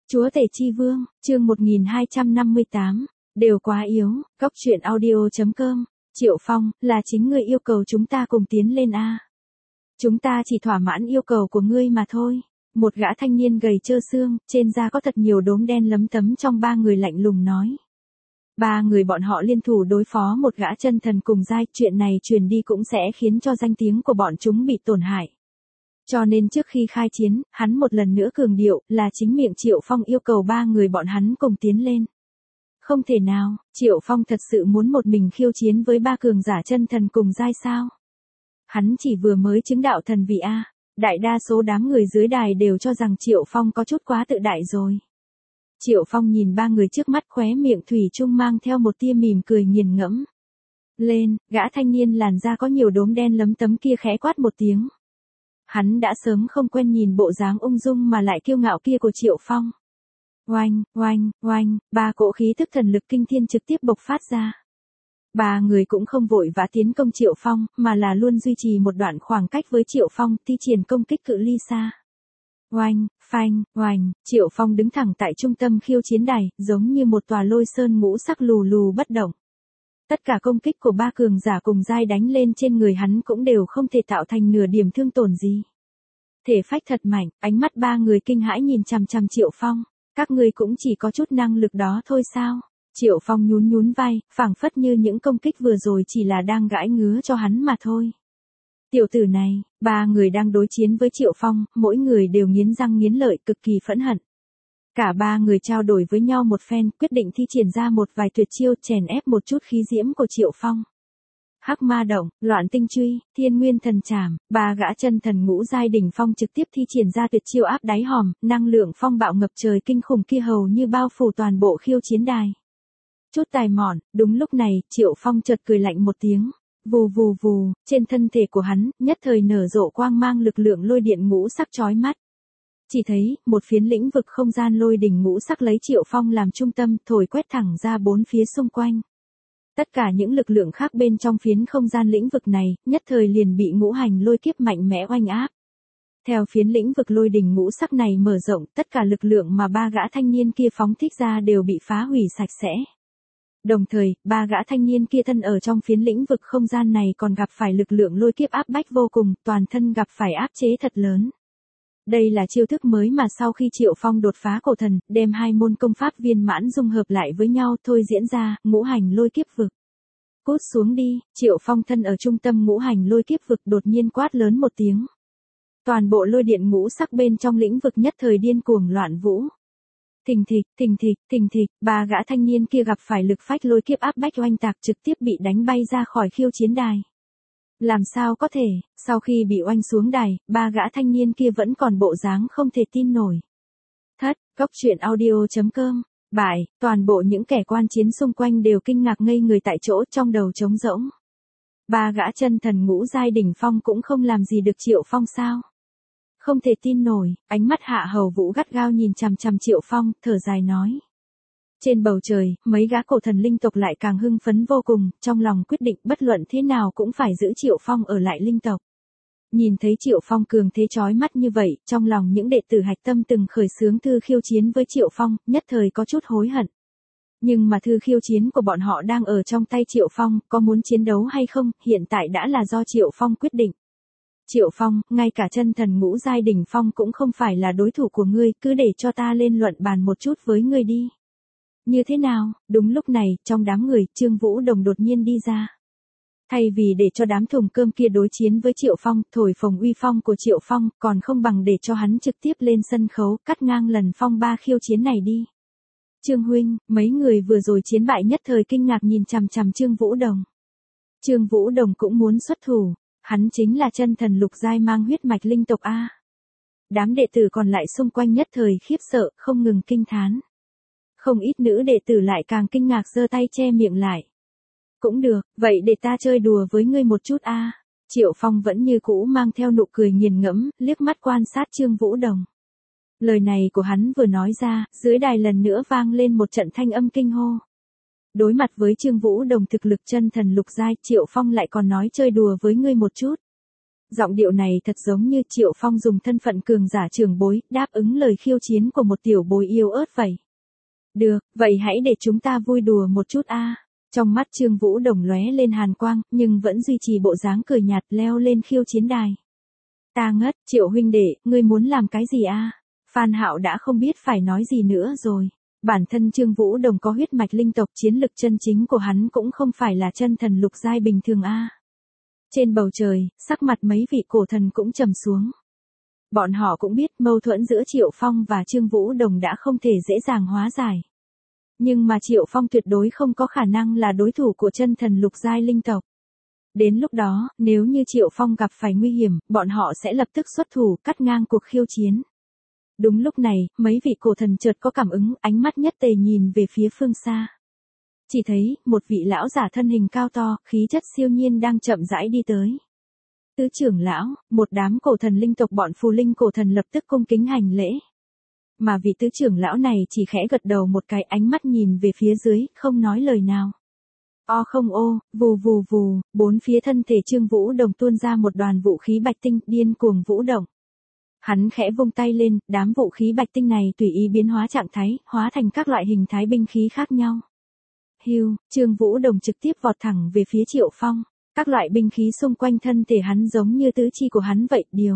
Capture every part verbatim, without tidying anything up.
Chúa Tể Chi Vương, chương một nghìn hai trăm năm mươi tám, đều quá yếu, góc truyện audio chấm com, Triệu Phong, là chính ngươi yêu cầu chúng ta cùng tiến lên a. Chúng ta chỉ thỏa mãn yêu cầu của ngươi mà thôi. Một gã thanh niên gầy trơ xương, trên da có thật nhiều đốm đen lấm tấm trong ba người lạnh lùng nói. Ba người bọn họ liên thủ đối phó một gã chân thần cùng giai, chuyện này truyền đi cũng sẽ khiến cho danh tiếng của bọn chúng bị tổn hại. Cho nên trước khi khai chiến, hắn một lần nữa cường điệu, là chính miệng Triệu Phong yêu cầu ba người bọn hắn cùng tiến lên. Không thể nào, Triệu Phong thật sự muốn một mình khiêu chiến với ba cường giả chân thần cùng giai sao? Hắn chỉ vừa mới chứng đạo thần vị A, đại đa số đám người dưới đài đều cho rằng Triệu Phong có chút quá tự đại rồi. Triệu Phong nhìn ba người trước mắt khóe miệng thủy chung mang theo một tia mỉm cười nghiền ngẫm. Lên, gã thanh niên làn da có nhiều đốm đen lấm tấm kia khẽ quát một tiếng. Hắn đã sớm không quen nhìn bộ dáng ung dung mà lại kiêu ngạo kia của Triệu Phong. Oanh, oanh, oanh, ba cỗ khí tức thần lực kinh thiên trực tiếp bộc phát ra. Ba người cũng không vội vã tiến công Triệu Phong, mà là luôn duy trì một đoạn khoảng cách với Triệu Phong, thi triển công kích cự ly xa. Oanh, phanh, oanh, Triệu Phong đứng thẳng tại trung tâm khiêu chiến đài, giống như một tòa lôi sơn ngũ sắc lù lù bất động. Tất cả công kích của ba cường giả cùng giai đánh lên trên người hắn cũng đều không thể tạo thành nửa điểm thương tổn gì. Thể phách thật mạnh, ánh mắt ba người kinh hãi nhìn chằm chằm Triệu Phong. Các ngươi cũng chỉ có chút năng lực đó thôi sao? Triệu Phong nhún nhún vai, phảng phất như những công kích vừa rồi chỉ là đang gãi ngứa cho hắn mà thôi. Tiểu tử này, ba người đang đối chiến với Triệu Phong, mỗi người đều nghiến răng nghiến lợi cực kỳ phẫn hận. Cả ba người trao đổi với nhau một phen, quyết định thi triển ra một vài tuyệt chiêu chèn ép một chút khí diễm của Triệu Phong. Hắc ma động, loạn tinh truy, thiên nguyên thần trảm, ba gã chân thần ngũ giai đỉnh phong trực tiếp thi triển ra tuyệt chiêu áp đáy hòm, năng lượng phong bạo ngập trời kinh khủng kia hầu như bao phủ toàn bộ khiêu chiến đài. Chút tài mọn, đúng lúc này, Triệu Phong chợt cười lạnh một tiếng. Vù vù vù, trên thân thể của hắn, nhất thời nở rộ quang mang lực lượng lôi điện ngũ sắc chói mắt. Chỉ thấy, một phiến lĩnh vực không gian lôi đỉnh ngũ sắc lấy Triệu Phong làm trung tâm, thổi quét thẳng ra bốn phía xung quanh. Tất cả những lực lượng khác bên trong phiến không gian lĩnh vực này, nhất thời liền bị ngũ hành lôi kiếp mạnh mẽ oanh áp. Theo phiến lĩnh vực lôi đỉnh ngũ sắc này mở rộng, tất cả lực lượng mà ba gã thanh niên kia phóng thích ra đều bị phá hủy sạch sẽ. Đồng thời, ba gã thanh niên kia thân ở trong phiến lĩnh vực không gian này còn gặp phải lực lượng lôi kiếp áp bách vô cùng, toàn thân gặp phải áp chế thật lớn. Đây là chiêu thức mới mà sau khi Triệu Phong đột phá cổ thần, đem hai môn công pháp viên mãn dung hợp lại với nhau thôi diễn ra, ngũ hành lôi kiếp vực. Cút xuống đi, Triệu Phong thân ở trung tâm ngũ hành lôi kiếp vực đột nhiên quát lớn một tiếng. Toàn bộ lôi điện ngũ sắc bên trong lĩnh vực nhất thời điên cuồng loạn vũ. Thình thịch, thình thịch, thình thịch, ba gã thanh niên kia gặp phải lực phách lôi kiếp áp bách oanh tạc trực tiếp bị đánh bay ra khỏi khiêu chiến đài. Làm sao có thể, sau khi bị oanh xuống đài, ba gã thanh niên kia vẫn còn bộ dáng không thể tin nổi. Thất, góc truyện audio chấm com, bại, toàn bộ những kẻ quan chiến xung quanh đều kinh ngạc ngây người tại chỗ trong đầu trống rỗng. Ba gã chân thần ngũ giai đỉnh phong cũng không làm gì được Triệu Phong sao? Không thể tin nổi, ánh mắt Hạ Hầu Vũ gắt gao nhìn chằm chằm Triệu Phong, thở dài nói. Trên bầu trời, mấy gã cổ thần linh tộc lại càng hưng phấn vô cùng, trong lòng quyết định bất luận thế nào cũng phải giữ Triệu Phong ở lại linh tộc. Nhìn thấy Triệu Phong cường thế chói mắt như vậy, trong lòng những đệ tử hạch tâm từng khởi xướng thư khiêu chiến với Triệu Phong, nhất thời có chút hối hận. Nhưng mà thư khiêu chiến của bọn họ đang ở trong tay Triệu Phong, có muốn chiến đấu hay không, hiện tại đã là do Triệu Phong quyết định. Triệu Phong, ngay cả chân thần ngũ giai đỉnh phong cũng không phải là đối thủ của ngươi, cứ để cho ta lên luận bàn một chút với ngươi đi. Như thế nào? Đúng lúc này, trong đám người, Trương Vũ Đồng đột nhiên đi ra. Thay vì để cho đám thùng cơm kia đối chiến với Triệu Phong, thổi phồng uy phong của Triệu Phong, còn không bằng để cho hắn trực tiếp lên sân khấu, cắt ngang lần phong ba khiêu chiến này đi. Trương huynh, mấy người vừa rồi chiến bại nhất thời kinh ngạc nhìn chằm chằm Trương Vũ Đồng. Trương Vũ Đồng cũng muốn xuất thủ, hắn chính là chân thần lục giai mang huyết mạch linh tộc A. Đám đệ tử còn lại xung quanh nhất thời khiếp sợ, không ngừng kinh thán. Không ít nữ đệ tử lại càng kinh ngạc giơ tay che miệng lại. Cũng được, vậy để ta chơi đùa với ngươi một chút a. Triệu Phong vẫn như cũ mang theo nụ cười nghiền ngẫm, liếc mắt quan sát Trương Vũ Đồng. Lời này của hắn vừa nói ra, dưới đài lần nữa vang lên một trận thanh âm kinh hô. Đối mặt với Trương Vũ Đồng thực lực chân thần lục giai, Triệu Phong lại còn nói chơi đùa với ngươi một chút. Giọng điệu này thật giống như Triệu Phong dùng thân phận cường giả trưởng bối, đáp ứng lời khiêu chiến của một tiểu bối yêu ớt vậy. Được, vậy hãy để chúng ta vui đùa một chút a. Trong mắt Trương Vũ Đồng lóe lên hàn quang, nhưng vẫn duy trì bộ dáng cười nhạt leo lên khiêu chiến đài. Ta ngất, Triệu huynh đệ, ngươi muốn làm cái gì a? Phan Hạo đã không biết phải nói gì nữa rồi. Bản thân Trương Vũ Đồng có huyết mạch linh tộc, chiến lực chân chính của hắn cũng không phải là chân thần lục giai bình thường a. Trên bầu trời, sắc mặt mấy vị cổ thần cũng trầm xuống. Bọn họ cũng biết mâu thuẫn giữa Triệu Phong và Trương Vũ Đồng đã không thể dễ dàng hóa giải. Nhưng mà Triệu Phong tuyệt đối không có khả năng là đối thủ của chân thần lục giai linh tộc. Đến lúc đó, nếu như Triệu Phong gặp phải nguy hiểm, bọn họ sẽ lập tức xuất thủ, cắt ngang cuộc khiêu chiến. Đúng lúc này, mấy vị cổ thần chợt có cảm ứng, ánh mắt nhất tề nhìn về phía phương xa. Chỉ thấy, một vị lão giả thân hình cao to, khí chất siêu nhiên đang chậm rãi đi tới. Tứ trưởng lão, một đám cổ thần linh tộc bọn phù linh cổ thần lập tức cung kính hành lễ. Mà vị tứ trưởng lão này chỉ khẽ gật đầu một cái, ánh mắt nhìn về phía dưới, không nói lời nào. O không ô, vù vù vù, bốn phía thân thể Trương Vũ Đồng tuôn ra một đoàn vũ khí bạch tinh, điên cuồng vũ động. Hắn khẽ vung tay lên, đám vũ khí bạch tinh này tùy ý biến hóa trạng thái, hóa thành các loại hình thái binh khí khác nhau. Hưu, Trương Vũ Đồng trực tiếp vọt thẳng về phía Triệu Phong. Các loại binh khí xung quanh thân thể hắn giống như tứ chi của hắn vậy, điều.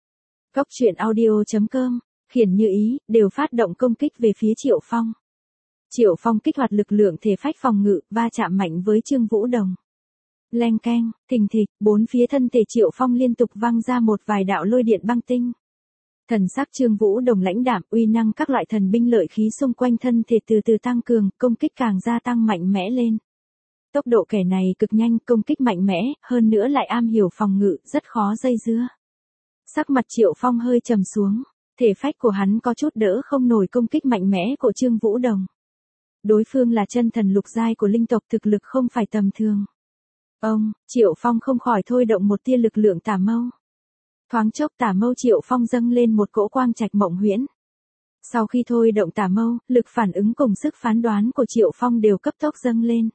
Góc truyện audio chấm com, khiển như ý, đều phát động công kích về phía Triệu Phong. Triệu Phong kích hoạt lực lượng thể phách phòng ngự, va chạm mạnh với Trương Vũ Đồng. Leng keng, thình thịch, bốn phía thân thể Triệu Phong liên tục vang ra một vài đạo lôi điện băng tinh. Thần sắc Trương Vũ Đồng lãnh đạm, uy năng các loại thần binh lợi khí xung quanh thân thể từ từ tăng cường, công kích càng gia tăng mạnh mẽ lên. Tốc độ kẻ này cực nhanh, công kích mạnh mẽ, hơn nữa lại am hiểu phòng ngự, rất khó dây dưa. Sắc mặt Triệu Phong hơi trầm xuống, thể phách của hắn có chút đỡ không nổi công kích mạnh mẽ của Trương Vũ Đồng. Đối phương là chân thần lục giai của linh tộc, thực lực không phải tầm thường. Ông, Triệu Phong không khỏi thôi động một tia lực lượng tả mâu. Thoáng chốc tả mâu Triệu Phong dâng lên một cỗ quang trạch mộng huyễn. Sau khi thôi động tả mâu, lực phản ứng cùng sức phán đoán của Triệu Phong đều cấp tốc dâng lên.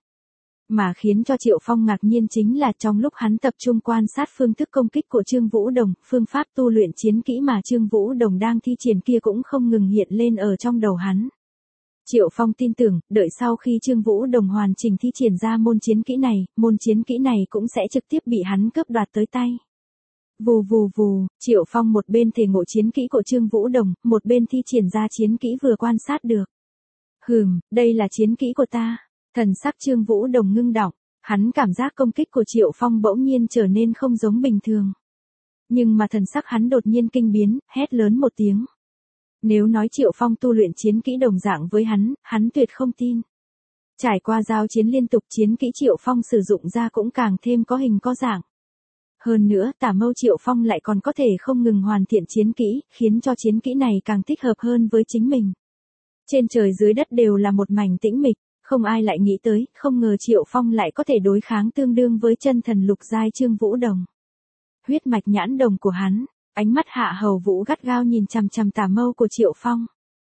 Mà khiến cho Triệu Phong ngạc nhiên chính là trong lúc hắn tập trung quan sát phương thức công kích của Trương Vũ Đồng, phương pháp tu luyện chiến kỹ mà Trương Vũ Đồng đang thi triển kia cũng không ngừng hiện lên ở trong đầu hắn. Triệu Phong tin tưởng, đợi sau khi Trương Vũ Đồng hoàn chỉnh thi triển ra môn chiến kỹ này, môn chiến kỹ này cũng sẽ trực tiếp bị hắn cướp đoạt tới tay. Vù vù vù, Triệu Phong một bên thể ngộ chiến kỹ của Trương Vũ Đồng, một bên thi triển ra chiến kỹ vừa quan sát được. Hừm, đây là chiến kỹ của ta. Thần sắc Trương Vũ Đồng ngưng đọng, hắn cảm giác công kích của Triệu Phong bỗng nhiên trở nên không giống bình thường. Nhưng mà thần sắc hắn đột nhiên kinh biến, hét lớn một tiếng. Nếu nói Triệu Phong tu luyện chiến kỹ đồng dạng với hắn, hắn tuyệt không tin. Trải qua giao chiến liên tục, chiến kỹ Triệu Phong sử dụng ra cũng càng thêm có hình có dạng. Hơn nữa, tả mâu Triệu Phong lại còn có thể không ngừng hoàn thiện chiến kỹ, khiến cho chiến kỹ này càng thích hợp hơn với chính mình. Trên trời dưới đất đều là một mảnh tĩnh mịch, không ai lại nghĩ tới, không ngờ Triệu Phong lại có thể đối kháng tương đương với chân thần lục giai Trương Vũ Đồng. Huyết mạch nhãn đồng của hắn, ánh mắt Hạ Hầu Vũ gắt gao nhìn chằm chằm tả mâu của Triệu Phong.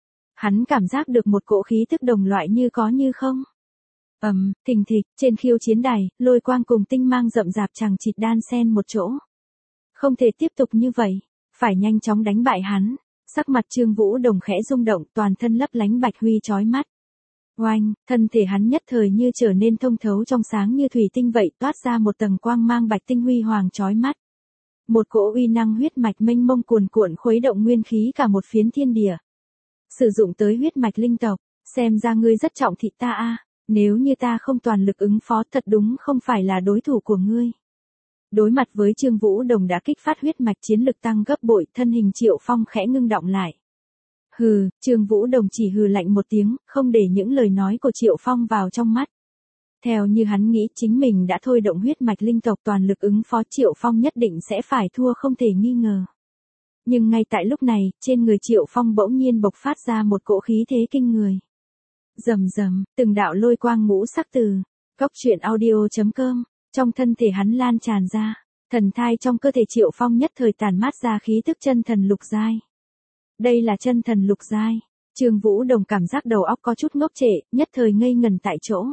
Hắn cảm giác được một cỗ khí tức đồng loại như có như không. Ầm, um, thình thịch, trên khiêu chiến đài, lôi quang cùng tinh mang rậm rạp chằng chịt đan xen một chỗ. Không thể tiếp tục như vậy, phải nhanh chóng đánh bại hắn. Sắc mặt Trương Vũ Đồng khẽ rung động, toàn thân lấp lánh bạch huy chói mắt. Oanh, thân thể hắn nhất thời như trở nên thông thấu trong sáng như thủy tinh vậy, toát ra một tầng quang mang bạch tinh huy hoàng chói mắt. Một cỗ uy năng huyết mạch mênh mông cuồn cuộn khuấy động nguyên khí cả một phiến thiên địa. Sử dụng tới huyết mạch linh tộc, xem ra ngươi rất trọng thị ta a, nếu như ta không toàn lực ứng phó thật đúng không phải là đối thủ của ngươi. Đối mặt với Trương Vũ Đồng đã kích phát huyết mạch chiến lực tăng gấp bội, thân hình Triệu Phong khẽ ngưng động lại. Hừ, Trương Vũ Đồng chỉ hừ lạnh một tiếng, không để những lời nói của Triệu Phong vào trong mắt. Theo như hắn nghĩ chính mình đã thôi động huyết mạch linh tộc toàn lực ứng phó, Triệu Phong nhất định sẽ phải thua không thể nghi ngờ. Nhưng ngay tại lúc này, trên người Triệu Phong bỗng nhiên bộc phát ra một cỗ khí thế kinh người. Rầm rầm, từng đạo lôi quang ngũ sắc từ góc truyện audio chấm com, trong thân thể hắn lan tràn ra, thần thai trong cơ thể Triệu Phong nhất thời tản mát ra khí tức chân thần lục giai. Đây là chân thần lục giai. Trương Vũ Đồng cảm giác đầu óc có chút ngốc trệ, nhất thời ngây ngần tại chỗ.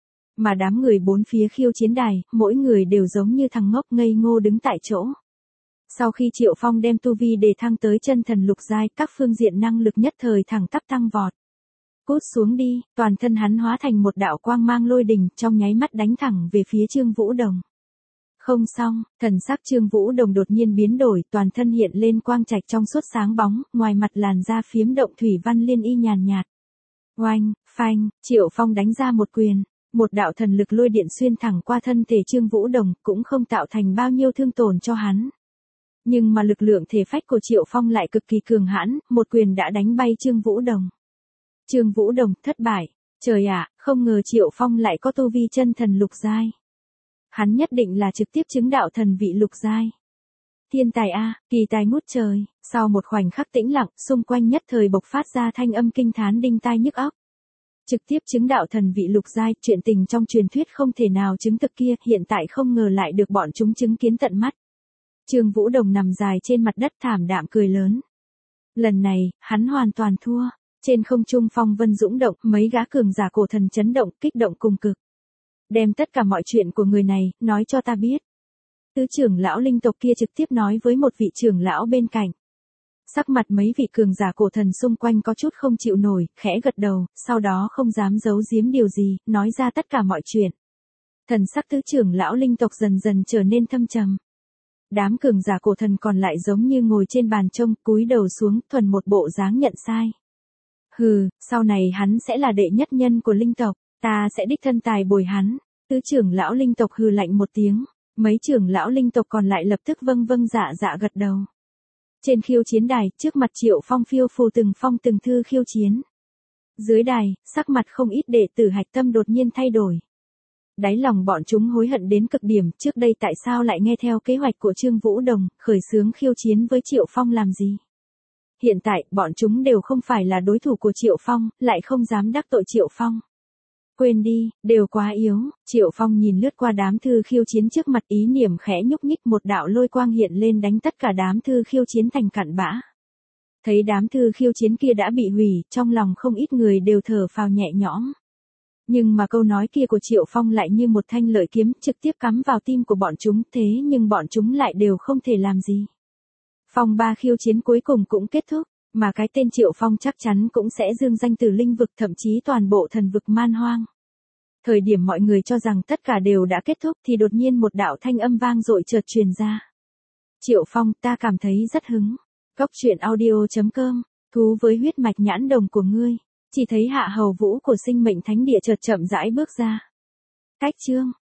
Mà đám người bốn phía khiêu chiến đài, mỗi người đều giống như thằng ngốc ngây ngô đứng tại chỗ. Sau khi Triệu Phong đem tu vi đề thăng tới chân thần lục giai, các phương diện năng lực nhất thời thẳng tắp tăng vọt. Cút xuống đi, toàn thân hắn hóa thành một đạo quang mang lôi đình, trong nháy mắt đánh thẳng về phía Trương Vũ Đồng. Không xong, thần sắc Trương Vũ Đồng đột nhiên biến đổi, toàn thân hiện lên quang trạch trong suốt sáng bóng, ngoài mặt làn da phiếm động thủy văn liên y nhàn nhạt. Oanh, phanh, Triệu Phong đánh ra một quyền, một đạo thần lực lôi điện xuyên thẳng qua thân thể Trương Vũ Đồng, cũng không tạo thành bao nhiêu thương tổn cho hắn. Nhưng mà lực lượng thể phách của Triệu Phong lại cực kỳ cường hãn, một quyền đã đánh bay Trương Vũ Đồng. Trương Vũ Đồng thất bại, trời ạ, không ngờ Triệu Phong lại có tu vi chân thần lục giai. Hắn nhất định là trực tiếp chứng đạo thần vị lục giai. Thiên tài a, kỳ tài ngút trời, sau một khoảnh khắc tĩnh lặng, xung quanh nhất thời bộc phát ra thanh âm kinh thán đinh tai nhức óc. Trực tiếp chứng đạo thần vị lục giai, chuyện tình trong truyền thuyết không thể nào chứng thực kia, hiện tại không ngờ lại được bọn chúng chứng kiến tận mắt. Trương Vũ Đồng nằm dài trên mặt đất thảm đạm cười lớn. Lần này, hắn hoàn toàn thua. Trên không trung phong vân dũng động, mấy gã cường giả cổ thần chấn động, kích động cùng cực. Đem tất cả mọi chuyện của người này, nói cho ta biết. Tứ trưởng lão linh tộc kia trực tiếp nói với một vị trưởng lão bên cạnh. Sắc mặt mấy vị cường giả cổ thần xung quanh có chút không chịu nổi, khẽ gật đầu, sau đó không dám giấu giếm điều gì, nói ra tất cả mọi chuyện. Thần sắc tứ trưởng lão linh tộc dần dần trở nên thâm trầm. Đám cường giả cổ thần còn lại giống như ngồi trên bàn trông, cúi đầu xuống, thuần một bộ dáng nhận sai. Hừ, sau này hắn sẽ là đệ nhất nhân của linh tộc, ta sẽ đích thân tài bồi hắn. Tứ trưởng lão linh tộc hừ lạnh một tiếng, mấy trưởng lão linh tộc còn lại lập tức vâng vâng dạ dạ gật đầu. Trên khiêu chiến đài, trước mặt Triệu Phong phiêu phù từng phong từng thư khiêu chiến. Dưới đài, sắc mặt không ít đệ tử hạch tâm đột nhiên thay đổi. Đáy lòng bọn chúng hối hận đến cực điểm, trước đây tại sao lại nghe theo kế hoạch của Trương Vũ Đồng, khởi xướng khiêu chiến với Triệu Phong làm gì? Hiện tại, bọn chúng đều không phải là đối thủ của Triệu Phong, lại không dám đắc tội Triệu Phong. Quên đi, đều quá yếu. Triệu Phong nhìn lướt qua đám thư khiêu chiến trước mặt, ý niệm khẽ nhúc nhích, một đạo lôi quang hiện lên đánh tất cả đám thư khiêu chiến thành cặn bã. Thấy đám thư khiêu chiến kia đã bị hủy, trong lòng không ít người đều thở phào nhẹ nhõm. Nhưng mà câu nói kia của Triệu Phong lại như một thanh lợi kiếm trực tiếp cắm vào tim của bọn chúng, thế nhưng bọn chúng lại đều không thể làm gì. Phong ba khiêu chiến cuối cùng cũng kết thúc, mà cái tên Triệu Phong chắc chắn cũng sẽ dương danh từ linh vực, thậm chí toàn bộ thần vực man hoang. Thời điểm mọi người cho rằng tất cả đều đã kết thúc thì đột nhiên một đạo thanh âm vang dội chợt truyền ra. Triệu Phong, ta cảm thấy rất hứng. Cốc truyện audio chấm com, thú với huyết mạch nhãn đồng của ngươi. Chỉ thấy Hạ Hầu Vũ của Sinh Mệnh Thánh Địa chợt chậm rãi bước ra. Cách chương